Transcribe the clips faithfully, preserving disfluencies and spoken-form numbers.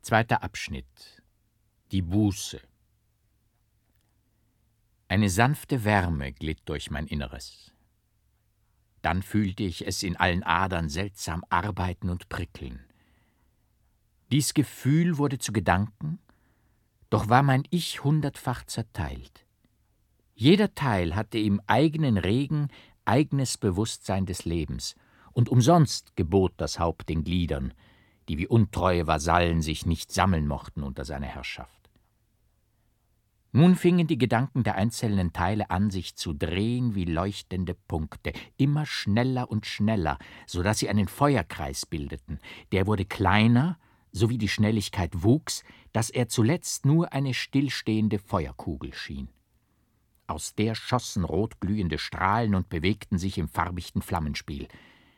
Zweiter Abschnitt. Die Buße. Eine sanfte Wärme glitt durch mein Inneres. Dann fühlte ich es in allen Adern seltsam arbeiten und prickeln. Dies Gefühl wurde zu Gedanken, doch war mein Ich hundertfach zerteilt. Jeder Teil hatte im eigenen Regen eigenes Bewusstsein des Lebens, und umsonst gebot das Haupt den Gliedern, die wie untreue Vasallen sich nicht sammeln mochten unter seiner Herrschaft. Nun fingen die Gedanken der einzelnen Teile an, sich zu drehen wie leuchtende Punkte, immer schneller und schneller, so dass sie einen Feuerkreis bildeten. Der wurde kleiner, so wie die Schnelligkeit wuchs, dass er zuletzt nur eine stillstehende Feuerkugel schien. Aus der schossen rotglühende Strahlen und bewegten sich im farbichten Flammenspiel.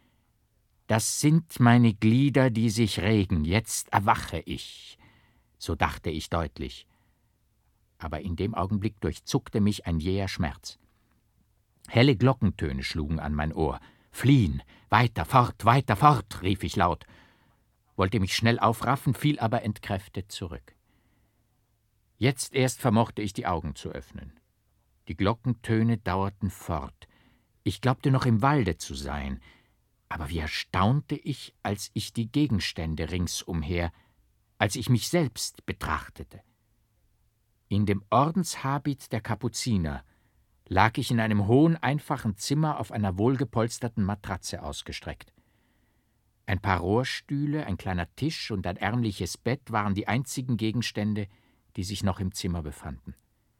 »Das sind meine Glieder, die sich regen, jetzt erwache ich«, so dachte ich deutlich. Aber in dem Augenblick durchzuckte mich ein jäher Schmerz. Helle Glockentöne schlugen an mein Ohr. »Fliehen! Weiter, fort, weiter, fort«, rief ich laut, wollte mich schnell aufraffen, fiel aber entkräftet zurück. Jetzt erst vermochte ich die Augen zu öffnen. Die Glockentöne dauerten fort. Ich glaubte noch im Walde zu sein, aber wie erstaunte ich, als ich die Gegenstände ringsumher, als ich mich selbst betrachtete. In dem Ordenshabit der Kapuziner lag ich in einem hohen, einfachen Zimmer auf einer wohlgepolsterten Matratze ausgestreckt. Ein paar Rohrstühle, ein kleiner Tisch und ein ärmliches Bett waren die einzigen Gegenstände, die sich noch im Zimmer befanden.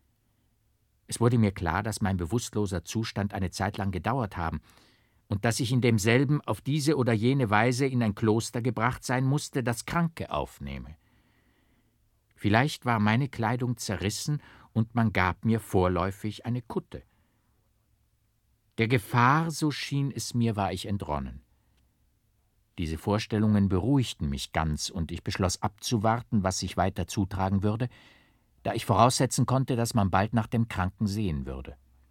Es wurde mir klar, dass mein bewusstloser Zustand eine Zeit lang gedauert haben und dass ich in demselben auf diese oder jene Weise in ein Kloster gebracht sein musste, das Kranke aufnehme. Vielleicht war meine Kleidung zerrissen und man gab mir vorläufig eine Kutte. Der Gefahr, so schien es mir, war ich entronnen. Diese Vorstellungen beruhigten mich ganz, und ich beschloss abzuwarten, was sich weiter zutragen würde, da ich voraussetzen konnte, dass man bald nach dem Kranken sehen würde.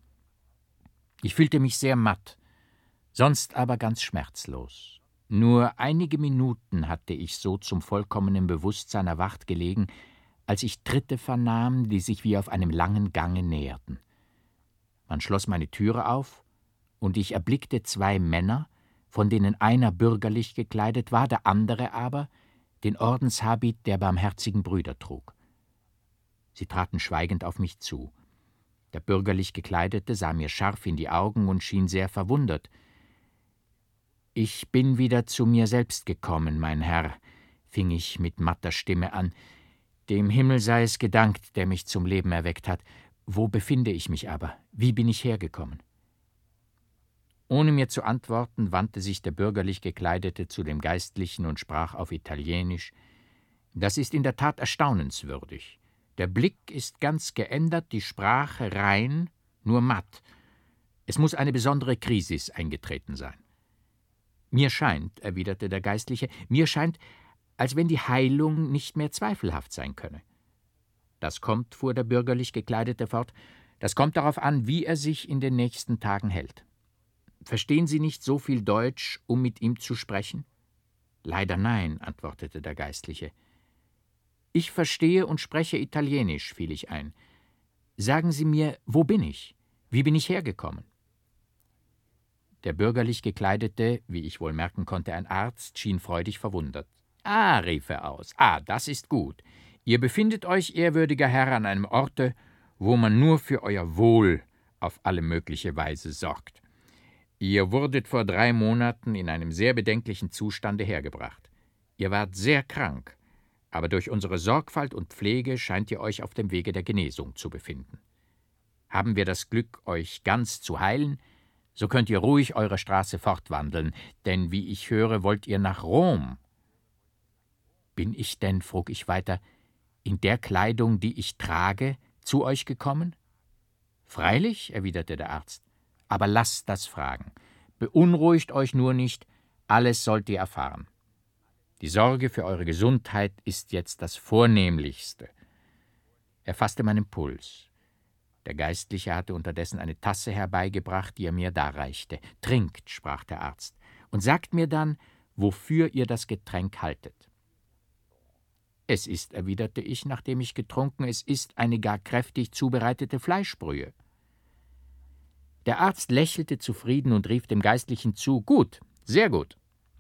Ich fühlte mich sehr matt, sonst aber ganz schmerzlos. Nur einige Minuten hatte ich so zum vollkommenen Bewusstsein erwacht gelegen, als ich Tritte vernahm, die sich wie auf einem langen Gange näherten. Man schloss meine Türe auf, und ich erblickte zwei Männer, von denen einer bürgerlich gekleidet war, der andere aber den Ordenshabit der barmherzigen Brüder trug. Sie traten schweigend auf mich zu. Der bürgerlich Gekleidete sah mir scharf in die Augen und schien sehr verwundert. »Ich bin wieder zu mir selbst gekommen, mein Herr«, fing ich mit matter Stimme an. »Dem Himmel sei es gedankt, der mich zum Leben erweckt hat. Wo befinde ich mich aber? Wie bin ich hergekommen?« Ohne mir zu antworten, wandte sich der bürgerlich Gekleidete zu dem Geistlichen und sprach auf Italienisch: »Das ist in der Tat erstaunenswürdig. Der Blick ist ganz geändert, die Sprache rein, nur matt. Es muss eine besondere Krisis eingetreten sein.« »Mir scheint«, erwiderte der Geistliche, »mir scheint, als wenn die Heilung nicht mehr zweifelhaft sein könne.« »Das kommt«, fuhr der bürgerlich Gekleidete fort, »das kommt darauf an, wie er sich in den nächsten Tagen hält. Verstehen Sie nicht so viel Deutsch, um mit ihm zu sprechen?« »Leider nein«, antwortete der Geistliche. »Ich verstehe und spreche Italienisch«, fiel ich ein. »Sagen Sie mir, wo bin ich? Wie bin ich hergekommen?« Der bürgerlich Gekleidete, wie ich wohl merken konnte, ein Arzt, schien freudig verwundert. »Ah«, rief er aus, »ah, das ist gut. Ihr befindet euch, ehrwürdiger Herr, an einem Orte, wo man nur für euer Wohl auf alle mögliche Weise sorgt. Ihr wurdet vor drei Monaten in einem sehr bedenklichen Zustande hergebracht. Ihr wart sehr krank, aber durch unsere Sorgfalt und Pflege scheint ihr euch auf dem Wege der Genesung zu befinden. Haben wir das Glück, euch ganz zu heilen, so könnt ihr ruhig eure Straße fortwandeln, denn, wie ich höre, wollt ihr nach Rom.« »Bin ich denn«, frug ich weiter, »in der Kleidung, die ich trage, zu euch gekommen?« »Freilich«, erwiderte der Arzt, »aber lasst das fragen. Beunruhigt euch nur nicht, alles sollt ihr erfahren. Die Sorge für eure Gesundheit ist jetzt das Vornehmlichste.« Er fasste meinen Puls. Der Geistliche hatte unterdessen eine Tasse herbeigebracht, die er mir darreichte. »Trinkt«, sprach der Arzt, »und sagt mir dann, wofür ihr das Getränk haltet.« »Es ist«, erwiderte ich, nachdem ich getrunken, »es ist eine gar kräftig zubereitete Fleischbrühe.« Der Arzt lächelte zufrieden und rief dem Geistlichen zu: »Gut, sehr gut.«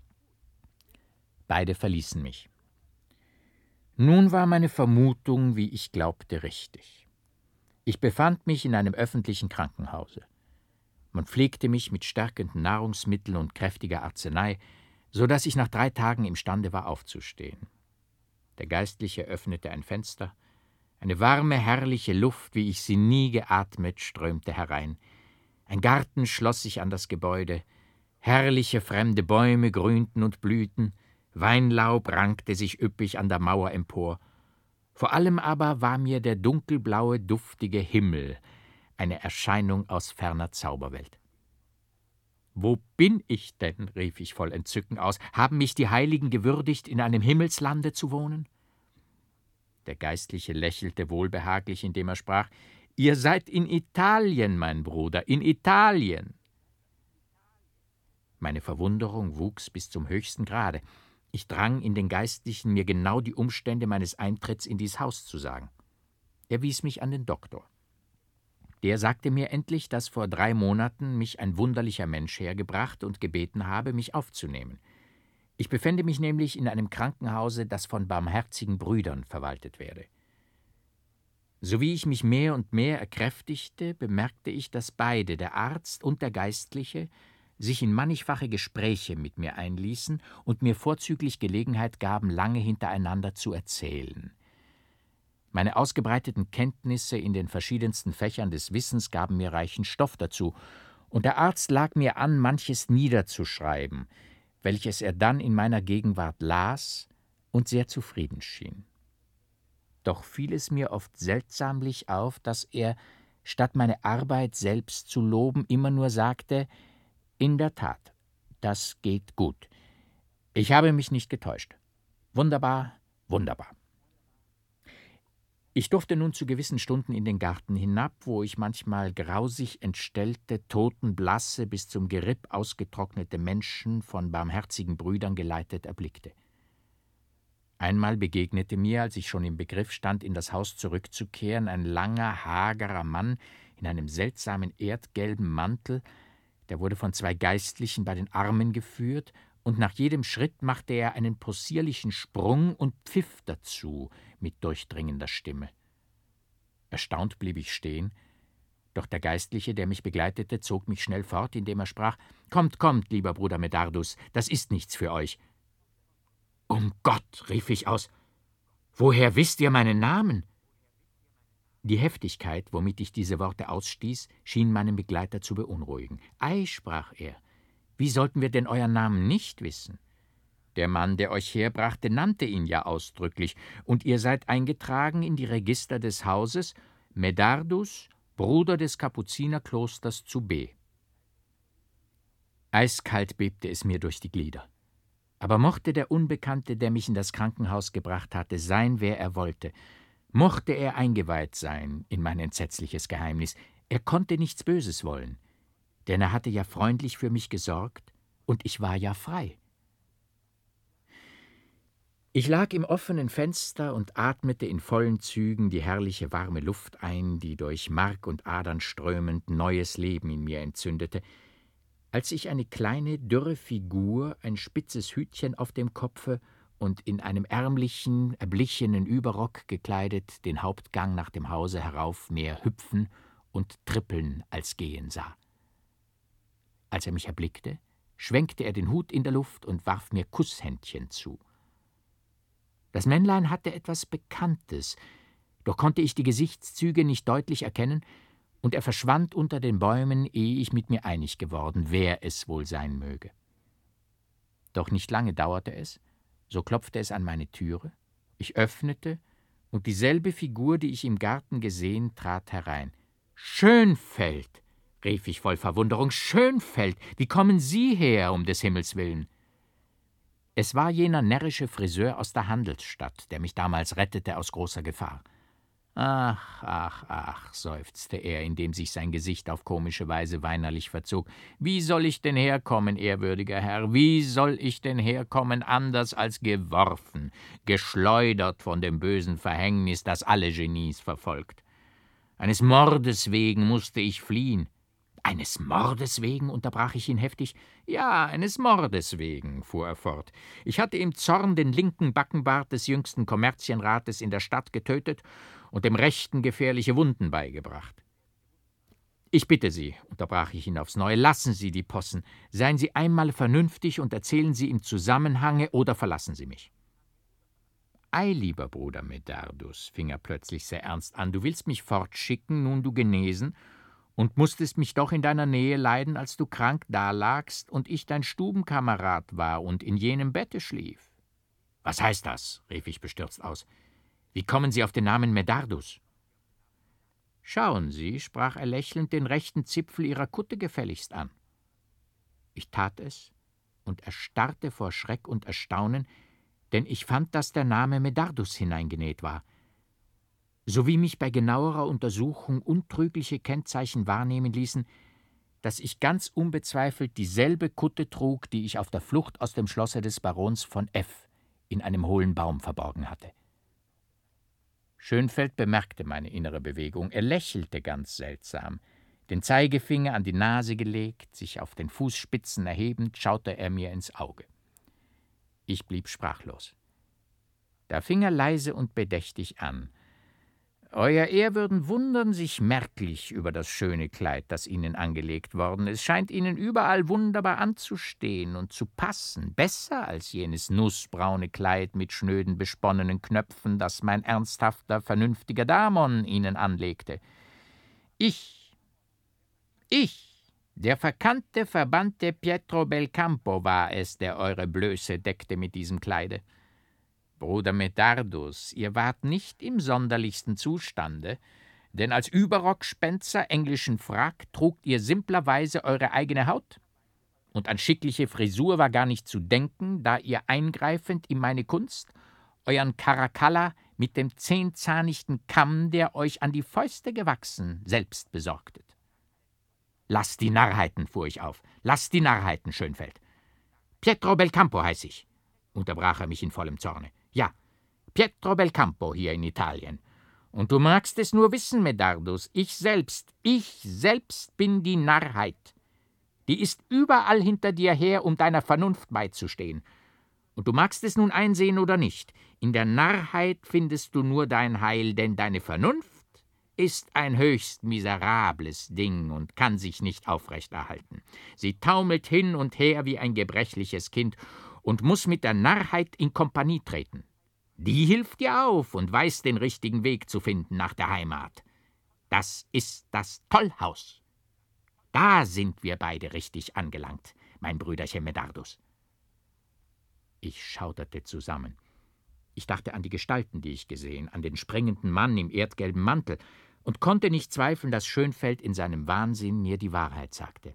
Beide verließen mich. Nun war meine Vermutung, wie ich glaubte, richtig. Ich befand mich in einem öffentlichen Krankenhause. Man pflegte mich mit stärkenden Nahrungsmitteln und kräftiger Arznei, so dass ich nach drei Tagen imstande war, aufzustehen. Der Geistliche öffnete ein Fenster. Eine warme, herrliche Luft, wie ich sie nie geatmet, strömte herein. Ein Garten schloss sich an das Gebäude. Herrliche fremde Bäume grünten und blühten. Weinlaub rankte sich üppig an der Mauer empor. Vor allem aber war mir der dunkelblaue, duftige Himmel eine Erscheinung aus ferner Zauberwelt. »Wo bin ich denn?« rief ich voll Entzücken aus. »Haben mich die Heiligen gewürdigt, in einem Himmelslande zu wohnen?« Der Geistliche lächelte wohlbehaglich, indem er sprach: »Ihr seid in Italien, mein Bruder, in Italien!« Meine Verwunderung wuchs bis zum höchsten Grade. Ich drang in den Geistlichen, mir genau die Umstände meines Eintritts in dies Haus zu sagen. Er wies mich an den Doktor. Der sagte mir endlich, dass vor drei Monaten mich ein wunderlicher Mensch hergebracht und gebeten habe, mich aufzunehmen. Ich befände mich nämlich in einem Krankenhause, das von barmherzigen Brüdern verwaltet werde. Sowie ich mich mehr und mehr erkräftigte, bemerkte ich, dass beide, der Arzt und der Geistliche, sich in mannigfache Gespräche mit mir einließen und mir vorzüglich Gelegenheit gaben, lange hintereinander zu erzählen. Meine ausgebreiteten Kenntnisse in den verschiedensten Fächern des Wissens gaben mir reichen Stoff dazu, und der Arzt lag mir an, manches niederzuschreiben, welches er dann in meiner Gegenwart las und sehr zufrieden schien. Doch fiel es mir oft seltsamlich auf, dass er, statt meine Arbeit selbst zu loben, immer nur sagte: »In der Tat, das geht gut. Ich habe mich nicht getäuscht. Wunderbar, wunderbar.« Ich durfte nun zu gewissen Stunden in den Garten hinab, wo ich manchmal grausig entstellte, totenblasse, bis zum Geripp ausgetrocknete Menschen, von barmherzigen Brüdern geleitet, erblickte. Einmal begegnete mir, als ich schon im Begriff stand, in das Haus zurückzukehren, ein langer, hagerer Mann in einem seltsamen erdgelben Mantel. Der wurde von zwei Geistlichen bei den Armen geführt, und nach jedem Schritt machte er einen possierlichen Sprung und pfiff dazu mit durchdringender Stimme. Erstaunt blieb ich stehen, doch der Geistliche, der mich begleitete, zog mich schnell fort, indem er sprach: »Kommt, kommt, lieber Bruder Medardus, das ist nichts für euch.« »Um Gott«, rief ich aus, »woher wisst ihr meinen Namen?« Die Heftigkeit, womit ich diese Worte ausstieß, schien meinen Begleiter zu beunruhigen. »Ei«, sprach er, »wie sollten wir denn euren Namen nicht wissen? Der Mann, der euch herbrachte, nannte ihn ja ausdrücklich, und ihr seid eingetragen in die Register des Hauses, Medardus, Bruder des Kapuzinerklosters zu B.« Eiskalt bebte es mir durch die Glieder. Aber mochte der Unbekannte, der mich in das Krankenhaus gebracht hatte, sein, wer er wollte, mochte er eingeweiht sein in mein entsetzliches Geheimnis, er konnte nichts Böses wollen, denn er hatte ja freundlich für mich gesorgt, und ich war ja frei. Ich lag im offenen Fenster und atmete in vollen Zügen die herrliche warme Luft ein, die durch Mark und Adern strömend neues Leben in mir entzündete, als ich eine kleine, dürre Figur, ein spitzes Hütchen auf dem Kopfe und in einem ärmlichen, erblichenen Überrock gekleidet, den Hauptgang nach dem Hause herauf mehr hüpfen und trippeln als gehen sah. Als er mich erblickte, schwenkte er den Hut in der Luft und warf mir Kusshändchen zu. Das Männlein hatte etwas Bekanntes, doch konnte ich die Gesichtszüge nicht deutlich erkennen, und er verschwand unter den Bäumen, ehe ich mit mir einig geworden, wer es wohl sein möge. Doch nicht lange dauerte es, so klopfte es an meine Türe, ich öffnete, und dieselbe Figur, die ich im Garten gesehen, trat herein. »Schönfeld«, rief ich voll Verwunderung, »Schönfeld, wie kommen Sie her, um des Himmels willen?« Es war jener närrische Friseur aus der Handelsstadt, der mich damals rettete aus großer Gefahr. Ach, ach, ach, seufzte er, indem sich sein Gesicht auf komische Weise weinerlich verzog. Wie soll ich denn herkommen, ehrwürdiger Herr? Wie soll ich denn herkommen, anders als geworfen, geschleudert von dem bösen Verhängnis, das alle Genies verfolgt? Eines Mordes wegen musste ich fliehen. »Eines Mordes wegen?« unterbrach ich ihn heftig. »Ja, eines Mordes wegen«, fuhr er fort. »Ich hatte im Zorn den linken Backenbart des jüngsten Kommerzienrates in der Stadt getötet und dem Rechten gefährliche Wunden beigebracht.« »Ich bitte Sie«, unterbrach ich ihn aufs Neue, »lassen Sie die Possen. Seien Sie einmal vernünftig und erzählen Sie im Zusammenhange oder verlassen Sie mich.« »Ei, lieber Bruder Medardus«, fing er plötzlich sehr ernst an, »du willst mich fortschicken, nun du genesen, und musstest mich doch in deiner Nähe leiden, als du krank dalagst und ich dein Stubenkamerad war und in jenem Bette schlief.« »Was heißt das?« rief ich bestürzt aus. »Wie kommen Sie auf den Namen Medardus?« »Schauen Sie«, sprach er lächelnd, »den rechten Zipfel Ihrer Kutte gefälligst an.« Ich tat es und erstarrte vor Schreck und Erstaunen, denn ich fand, dass der Name Medardus hineingenäht war. Sowie mich bei genauerer Untersuchung untrügliche Kennzeichen wahrnehmen ließen, dass ich ganz unbezweifelt dieselbe Kutte trug, die ich auf der Flucht aus dem Schlosse des Barons von F. in einem hohlen Baum verborgen hatte. Schönfeld bemerkte meine innere Bewegung. Er lächelte ganz seltsam. Den Zeigefinger an die Nase gelegt, sich auf den Fußspitzen erhebend, schaute er mir ins Auge. Ich blieb sprachlos. Da fing er leise und bedächtig an. »Euer Ehrwürden wundern sich merklich über das schöne Kleid, das Ihnen angelegt worden. Es scheint Ihnen überall wunderbar anzustehen und zu passen, besser als jenes nußbraune Kleid mit schnöden besponnenen Knöpfen, das mein ernsthafter, vernünftiger Damon Ihnen anlegte. Ich, ich, der verkannte, verbannte Pietro Belcampo war es, der eure Blöße deckte mit diesem Kleide. Bruder Medardus, ihr wart nicht im sonderlichsten Zustande, denn als Überrockspenzer englischen Frack trugt ihr simplerweise eure eigene Haut. Und an schickliche Frisur war gar nicht zu denken, da ihr eingreifend in meine Kunst euren Caracalla mit dem zehnzahnigten Kamm, der euch an die Fäuste gewachsen, selbst besorgtet. »Lasst die Narrheiten«, fuhr ich auf, »lasst die Narrheiten, Schönfeld. Pietro Belcampo heiß ich«, unterbrach er mich in vollem Zorne. »Ja, Pietro Belcampo hier in Italien. Und du magst es nur wissen, Medardus, ich selbst, ich selbst bin die Narrheit. Die ist überall hinter dir her, um deiner Vernunft beizustehen. Und du magst es nun einsehen oder nicht, in der Narrheit findest du nur dein Heil, denn deine Vernunft ist ein höchst miserables Ding und kann sich nicht aufrechterhalten. Sie taumelt hin und her wie ein gebrechliches Kind und muss mit der Narrheit in Kompanie treten. Die hilft dir auf und weiß den richtigen Weg zu finden nach der Heimat. Das ist das Tollhaus. Da sind wir beide richtig angelangt, mein Brüderchen Medardus.« Ich schauderte zusammen. Ich dachte an die Gestalten, die ich gesehen, an den springenden Mann im erdgelben Mantel und konnte nicht zweifeln, dass Schönfeld in seinem Wahnsinn mir die Wahrheit sagte.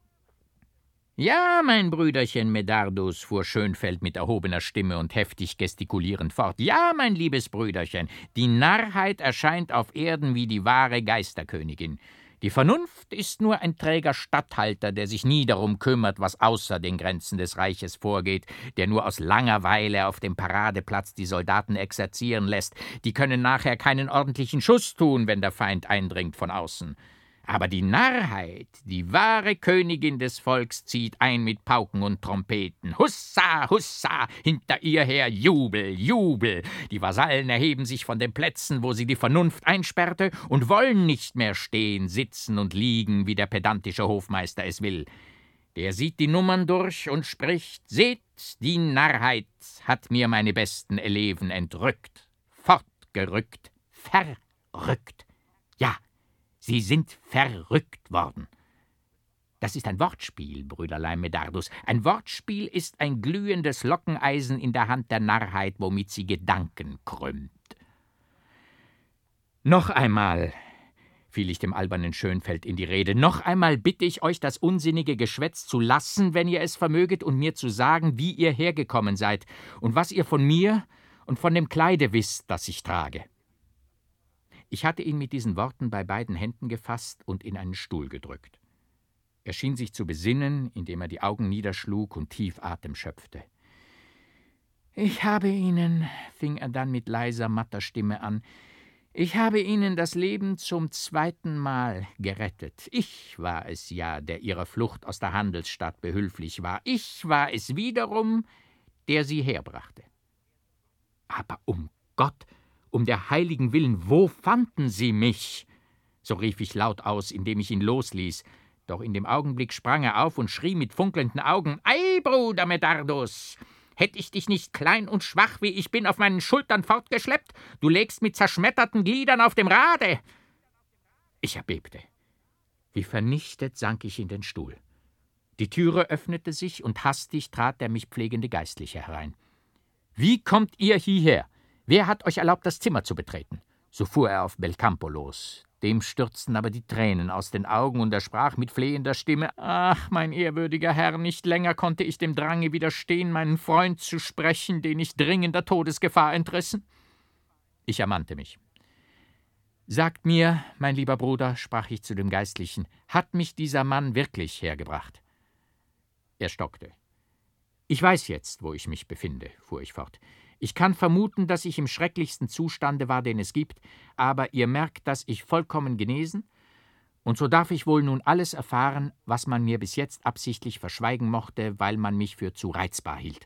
»Ja, mein Brüderchen Medardus«, fuhr Schönfeld mit erhobener Stimme und heftig gestikulierend fort, »ja, mein liebes Brüderchen, die Narrheit erscheint auf Erden wie die wahre Geisterkönigin. Die Vernunft ist nur ein träger Statthalter, der sich nie darum kümmert, was außer den Grenzen des Reiches vorgeht, der nur aus Langeweile auf dem Paradeplatz die Soldaten exerzieren lässt. Die können nachher keinen ordentlichen Schuss tun, wenn der Feind eindringt von außen. Aber die Narrheit, die wahre Königin des Volks, zieht ein mit Pauken und Trompeten. Hussa, hussa, hinter ihr her Jubel, Jubel. Die Vasallen erheben sich von den Plätzen, wo sie die Vernunft einsperrte, und wollen nicht mehr stehen, sitzen und liegen, wie der pedantische Hofmeister es will. Der sieht die Nummern durch und spricht, »Seht, die Narrheit hat mir meine besten Eleven entrückt, fortgerückt, verrückt. Ja, sie sind verrückt worden.« Das ist ein Wortspiel, Brüderlein Medardus. Ein Wortspiel ist ein glühendes Lockeneisen in der Hand der Narrheit, womit sie Gedanken krümmt. »Noch einmal«, fiel ich dem albernen Schönfeld in die Rede, »noch einmal bitte ich euch, das unsinnige Geschwätz zu lassen, wenn ihr es vermöget, und mir zu sagen, wie ihr hergekommen seid und was ihr von mir und von dem Kleide wisst, das ich trage.« Ich hatte ihn mit diesen Worten bei beiden Händen gefasst und in einen Stuhl gedrückt. Er schien sich zu besinnen, indem er die Augen niederschlug und tief Atem schöpfte. »Ich habe Ihnen«, fing er dann mit leiser, matter Stimme an, »ich habe Ihnen das Leben zum zweiten Mal gerettet. Ich war es ja, der Ihrer Flucht aus der Handelsstadt behülflich war. Ich war es wiederum, der Sie herbrachte. Aber um Gott, um der heiligen Willen, wo fanden Sie mich?« So rief ich laut aus, indem ich ihn losließ. Doch in dem Augenblick sprang er auf und schrie mit funkelnden Augen, »Ei, Bruder Medardus! Hätt ich dich nicht klein und schwach, wie ich bin, auf meinen Schultern fortgeschleppt? Du lägst mit zerschmetterten Gliedern auf dem Rade!« Ich erbebte. Wie vernichtet sank ich in den Stuhl. Die Türe öffnete sich, und hastig trat der mich pflegende Geistliche herein. »Wie kommt ihr hierher? Wer hat euch erlaubt, das Zimmer zu betreten?« So fuhr er auf Belcampo los. Dem stürzten aber die Tränen aus den Augen, und er sprach mit flehender Stimme, »Ach, mein ehrwürdiger Herr, nicht länger konnte ich dem Drange widerstehen, meinen Freund zu sprechen, den ich dringender Todesgefahr entrissen.« Ich ermannte mich. »Sagt mir, mein lieber Bruder«, sprach ich zu dem Geistlichen, »hat mich dieser Mann wirklich hergebracht?« Er stockte. »Ich weiß jetzt, wo ich mich befinde«, fuhr ich fort. »Ich kann vermuten, dass ich im schrecklichsten Zustande war, den es gibt, aber ihr merkt, dass ich vollkommen genesen, und so darf ich wohl nun alles erfahren, was man mir bis jetzt absichtlich verschweigen mochte, weil man mich für zu reizbar hielt.«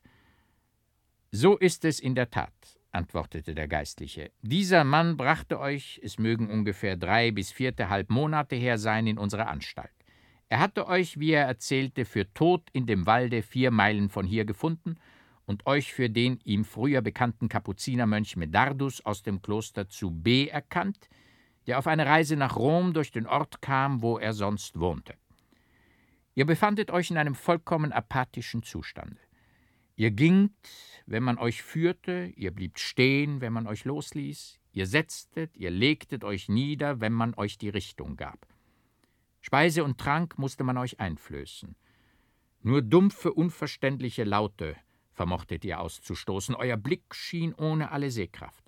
»So ist es in der Tat«, antwortete der Geistliche. »Dieser Mann brachte euch, es mögen ungefähr drei bis viertehalb Monate her sein, in unsere Anstalt. Er hatte euch, wie er erzählte, für tot in dem Walde vier Meilen von hier gefunden und euch für den ihm früher bekannten Kapuzinermönch Medardus aus dem Kloster zu B erkannt, der auf eine Reise nach Rom durch den Ort kam, wo er sonst wohnte. Ihr befandet euch in einem vollkommen apathischen Zustande. Ihr gingt, wenn man euch führte, ihr bliebt stehen, wenn man euch losließ, ihr setztet, ihr legtet euch nieder, wenn man euch die Richtung gab. Speise und Trank musste man euch einflößen. Nur dumpfe, unverständliche Laute vermochtet ihr auszustoßen, euer Blick schien ohne alle Sehkraft.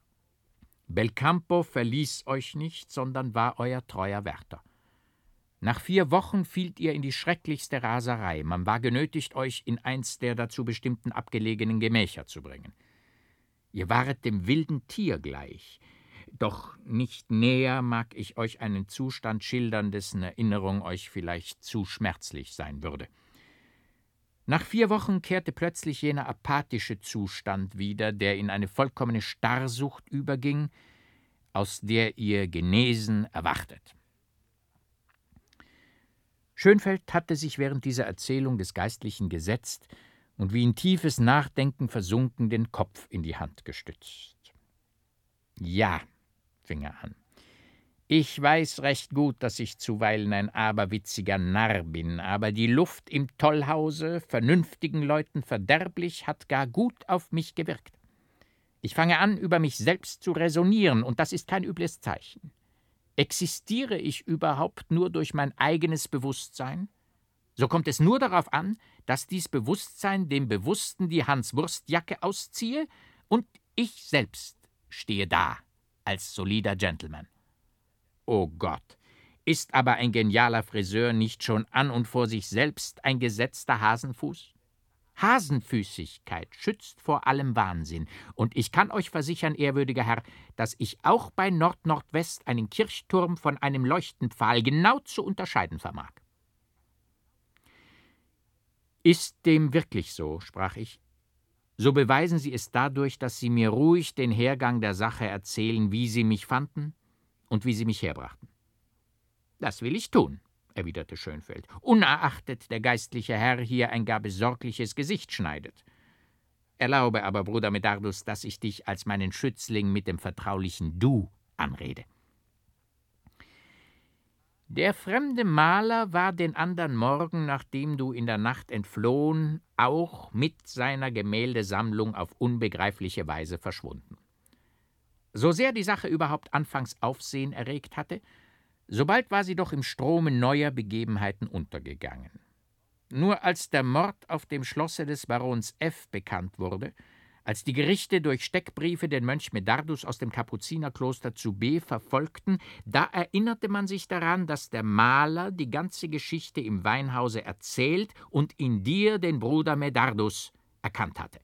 Belcampo verließ euch nicht, sondern war euer treuer Wärter. Nach vier Wochen fielt ihr in die schrecklichste Raserei, man war genötigt, euch in eins der dazu bestimmten abgelegenen Gemächer zu bringen. Ihr waret dem wilden Tier gleich, doch nicht näher mag ich euch einen Zustand schildern, dessen Erinnerung euch vielleicht zu schmerzlich sein würde. Nach vier Wochen kehrte plötzlich jener apathische Zustand wieder, der in eine vollkommene Starrsucht überging, aus der ihr genesen erwachtet. Schönfeld hatte sich während dieser Erzählung des Geistlichen gesetzt und wie in tiefes Nachdenken versunken den Kopf in die Hand gestützt. »Ja«, fing er an, »ich weiß recht gut, dass ich zuweilen ein aberwitziger Narr bin, aber die Luft im Tollhause, vernünftigen Leuten verderblich, hat gar gut auf mich gewirkt. Ich fange an, über mich selbst zu räsonieren, und das ist kein übles Zeichen. Existiere ich überhaupt nur durch mein eigenes Bewusstsein? So kommt es nur darauf an, dass dies Bewusstsein dem Bewussten die Hanswurstjacke ausziehe, und ich selbst stehe da als solider Gentleman. O Gott, ist aber ein genialer Friseur nicht schon an und vor sich selbst ein gesetzter Hasenfuß? Hasenfüßigkeit schützt vor allem Wahnsinn, und ich kann euch versichern, ehrwürdiger Herr, dass ich auch bei Nord-Nordwest einen Kirchturm von einem Leuchtenpfahl genau zu unterscheiden vermag.« »Ist dem wirklich so?«, sprach ich. »So beweisen Sie es dadurch, dass Sie mir ruhig den Hergang der Sache erzählen, wie Sie mich fanden und wie Sie mich herbrachten.« »Das will ich tun«, erwiderte Schönfeld, »unerachtet der geistliche Herr hier ein gar besorgliches Gesicht schneidet. Erlaube aber, Bruder Medardus, dass ich dich als meinen Schützling mit dem vertraulichen Du anrede. Der fremde Maler war den andern Morgen, nachdem du in der Nacht entflohen, auch mit seiner Gemäldesammlung auf unbegreifliche Weise verschwunden. So sehr die Sache überhaupt anfangs Aufsehen erregt hatte, sobald war sie doch im Strome neuer Begebenheiten untergegangen. Nur als der Mord auf dem Schlosse des Barons F. bekannt wurde, Als die Gerichte durch Steckbriefe den Mönch Medardus aus dem Kapuzinerkloster zu B verfolgten, da erinnerte man sich daran, dass der Maler die ganze Geschichte im Weinhause erzählt und in dir den Bruder Medardus erkannt hatte.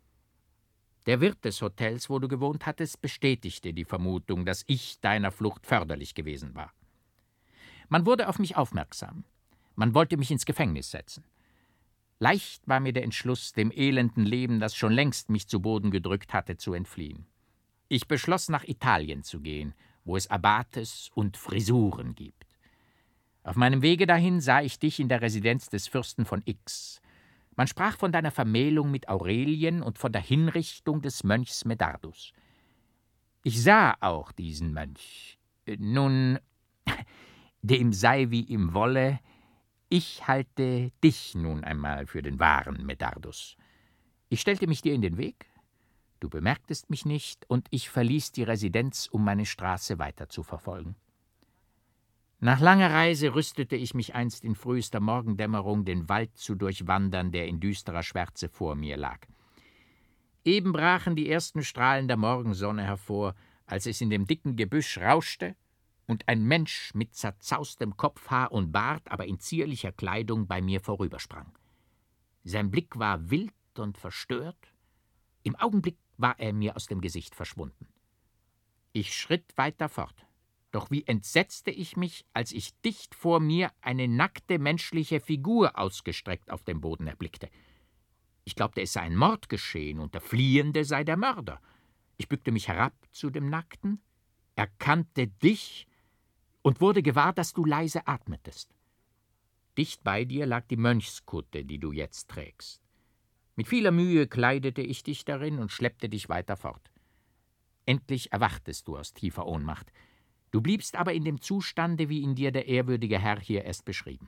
Der Wirt des Hotels, wo du gewohnt hattest, bestätigte die Vermutung, dass ich deiner Flucht förderlich gewesen war. Man wurde auf mich aufmerksam. Man wollte mich ins Gefängnis setzen. Leicht war mir der Entschluss, dem elenden Leben, das schon längst mich zu Boden gedrückt hatte, zu entfliehen. Ich beschloss, nach Italien zu gehen, wo es Abates und Frisuren gibt. Auf meinem Wege dahin sah ich dich in der Residenz des Fürsten von X. Man sprach von deiner Vermählung mit Aurelien und von der Hinrichtung des Mönchs Medardus. Ich sah auch diesen Mönch. Nun, dem sei wie ihm wolle, ich halte dich nun einmal für den wahren Medardus. Ich stellte mich dir in den Weg, du bemerktest mich nicht, und ich verließ die Residenz, um meine Straße weiter zu verfolgen. Nach langer Reise rüstete ich mich einst in frühester Morgendämmerung, den Wald zu durchwandern, der in düsterer Schwärze vor mir lag. Eben brachen die ersten Strahlen der Morgensonne hervor, als es in dem dicken Gebüsch rauschte und ein Mensch mit zerzaustem Kopfhaar und Bart, aber in zierlicher Kleidung, bei mir vorübersprang. Sein Blick war wild und verstört. Im Augenblick war er mir aus dem Gesicht verschwunden. Ich schritt weiter fort. Doch wie entsetzte ich mich, als ich dicht vor mir eine nackte menschliche Figur ausgestreckt auf dem Boden erblickte. Ich glaubte, es sei ein Mord geschehen und der Fliehende sei der Mörder. Ich bückte mich herab zu dem Nackten, erkannte dich und wurde gewahr, dass du leise atmetest. Dicht bei dir lag die Mönchskutte, die du jetzt trägst. Mit vieler Mühe kleidete ich dich darin und schleppte dich weiter fort. Endlich erwachtest du aus tiefer Ohnmacht. Du bliebst aber in dem Zustande, wie ihn dir der ehrwürdige Herr hier erst beschrieben.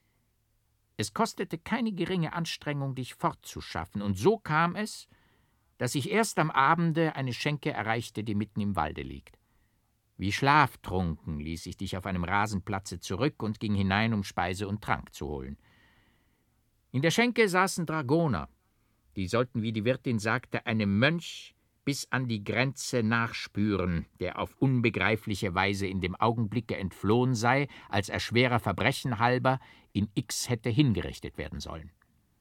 Es kostete keine geringe Anstrengung, dich fortzuschaffen, und so kam es, dass ich erst am Abende eine Schenke erreichte, die mitten im Walde liegt. Wie schlaftrunken ließ ich dich auf einem Rasenplatze zurück und ging hinein, um Speise und Trank zu holen. In der Schenke saßen Dragoner, die sollten, wie die Wirtin sagte, einem Mönch bis an die Grenze nachspüren, der auf unbegreifliche Weise in dem Augenblicke entflohen sei, als er schwerer Verbrechen halber in X hätte hingerichtet werden sollen.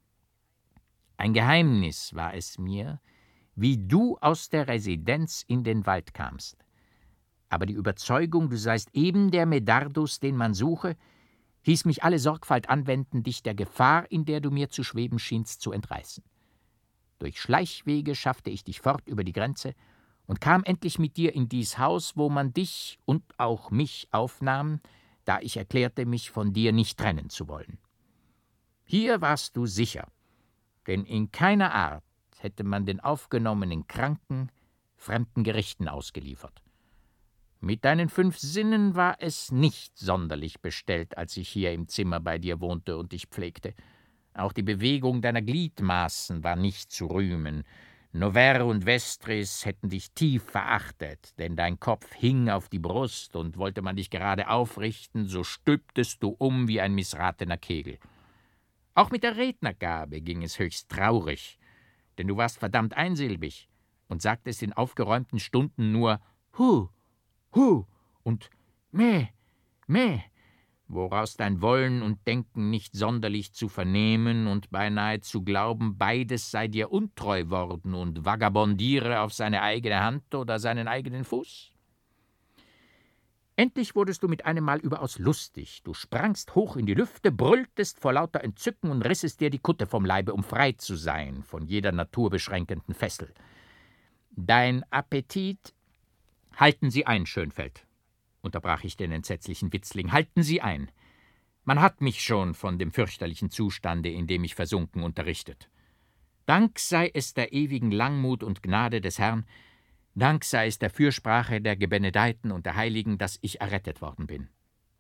Ein Geheimnis war es mir, wie du aus der Residenz in den Wald kamst. Aber die Überzeugung, du seist eben der Medardus, den man suche, hieß mich alle Sorgfalt anwenden, dich der Gefahr, in der du mir zu schweben schienst, zu entreißen. Durch Schleichwege schaffte ich dich fort über die Grenze und kam endlich mit dir in dies Haus, wo man dich und auch mich aufnahm, da ich erklärte, mich von dir nicht trennen zu wollen. Hier warst du sicher, denn in keiner Art hätte man den aufgenommenen Kranken fremden Gerichten ausgeliefert. Mit deinen fünf Sinnen war es nicht sonderlich bestellt, als ich hier im Zimmer bei dir wohnte und dich pflegte. Auch die Bewegung deiner Gliedmaßen war nicht zu rühmen. Noverre und Vestris hätten dich tief verachtet, denn dein Kopf hing auf die Brust, und wollte man dich gerade aufrichten, so stülptest du um wie ein missratener Kegel. Auch mit der Rednergabe ging es höchst traurig, denn du warst verdammt einsilbig und sagtest in aufgeräumten Stunden nur »Hu«, »Hu« und »Meh«, »Meh«, woraus dein Wollen und Denken nicht sonderlich zu vernehmen und beinahe zu glauben, beides sei dir untreu worden und vagabondiere auf seine eigene Hand oder seinen eigenen Fuß. Endlich wurdest du mit einem Mal überaus lustig. Du sprangst hoch in die Lüfte, brülltest vor lauter Entzücken und rissest dir die Kutte vom Leibe, um frei zu sein von jeder naturbeschränkenden Fessel. Dein Appetit... »Halten Sie ein, Schönfeld«, unterbrach ich den entsetzlichen Witzling, »halten Sie ein. Man hat mich schon von dem fürchterlichen Zustande, in dem ich versunken, unterrichtet. Dank sei es der ewigen Langmut und Gnade des Herrn, Dank sei es der Fürsprache der Gebenedeiten und der Heiligen, dass ich errettet worden bin.«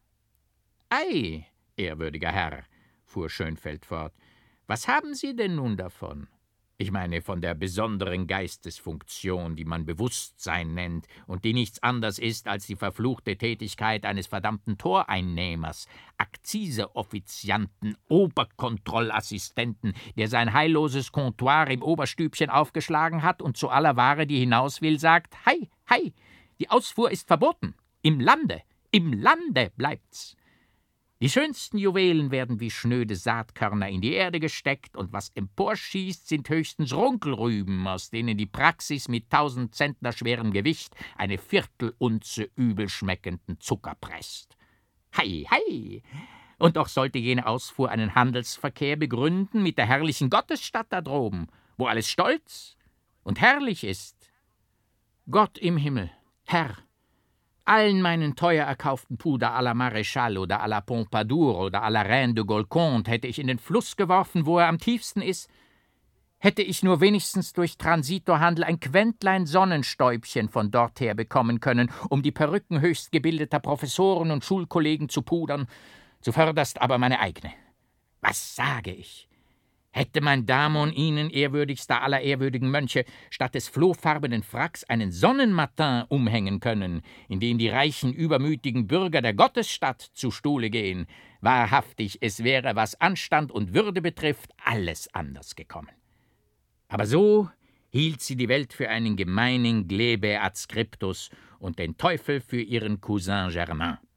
»Ei, ehrwürdiger Herr«, fuhr Schönfeld fort, »was haben Sie denn nun davon? Ich meine von der besonderen Geistesfunktion, die man Bewusstsein nennt und die nichts anderes ist als die verfluchte Tätigkeit eines verdammten Toreinnehmers, Akziseoffizianten, Oberkontrollassistenten, der sein heilloses Comptoir im Oberstübchen aufgeschlagen hat und zu aller Ware, die hinaus will, sagt: Hei, hei, die Ausfuhr ist verboten. Im Lande, im Lande bleibt's. Die schönsten Juwelen werden wie schnöde Saatkörner in die Erde gesteckt, und was emporschießt, sind höchstens Runkelrüben, aus denen die Praxis mit tausend Zentner schwerem Gewicht eine Viertelunze übelschmeckenden Zucker presst. Hei, hei! Und doch sollte jene Ausfuhr einen Handelsverkehr begründen mit der herrlichen Gottesstadt da droben, wo alles stolz und herrlich ist. Gott im Himmel, Herr, allen meinen teuer erkauften Puder à la Maréchal oder à la Pompadour oder à la Reine de Golconde hätte ich in den Fluss geworfen, wo er am tiefsten ist. Hätte ich nur wenigstens durch Transitorhandel ein Quentlein Sonnenstäubchen von dorther bekommen können, um die Perücken höchst gebildeter Professoren und Schulkollegen zu pudern, zuvörderst aber meine eigene. Was sage ich? Hätte mein Damon Ihnen, ehrwürdigster aller ehrwürdigen Mönche, statt des flohfarbenen Fracks einen Sonnenmatin umhängen können, in den die reichen, übermütigen Bürger der Gottesstadt zu Stuhle gehen, wahrhaftig, es wäre, was Anstand und Würde betrifft, alles anders gekommen. Aber so hielt sie die Welt für einen gemeinen Glebe Adscriptus und den Teufel für ihren Cousin Germain.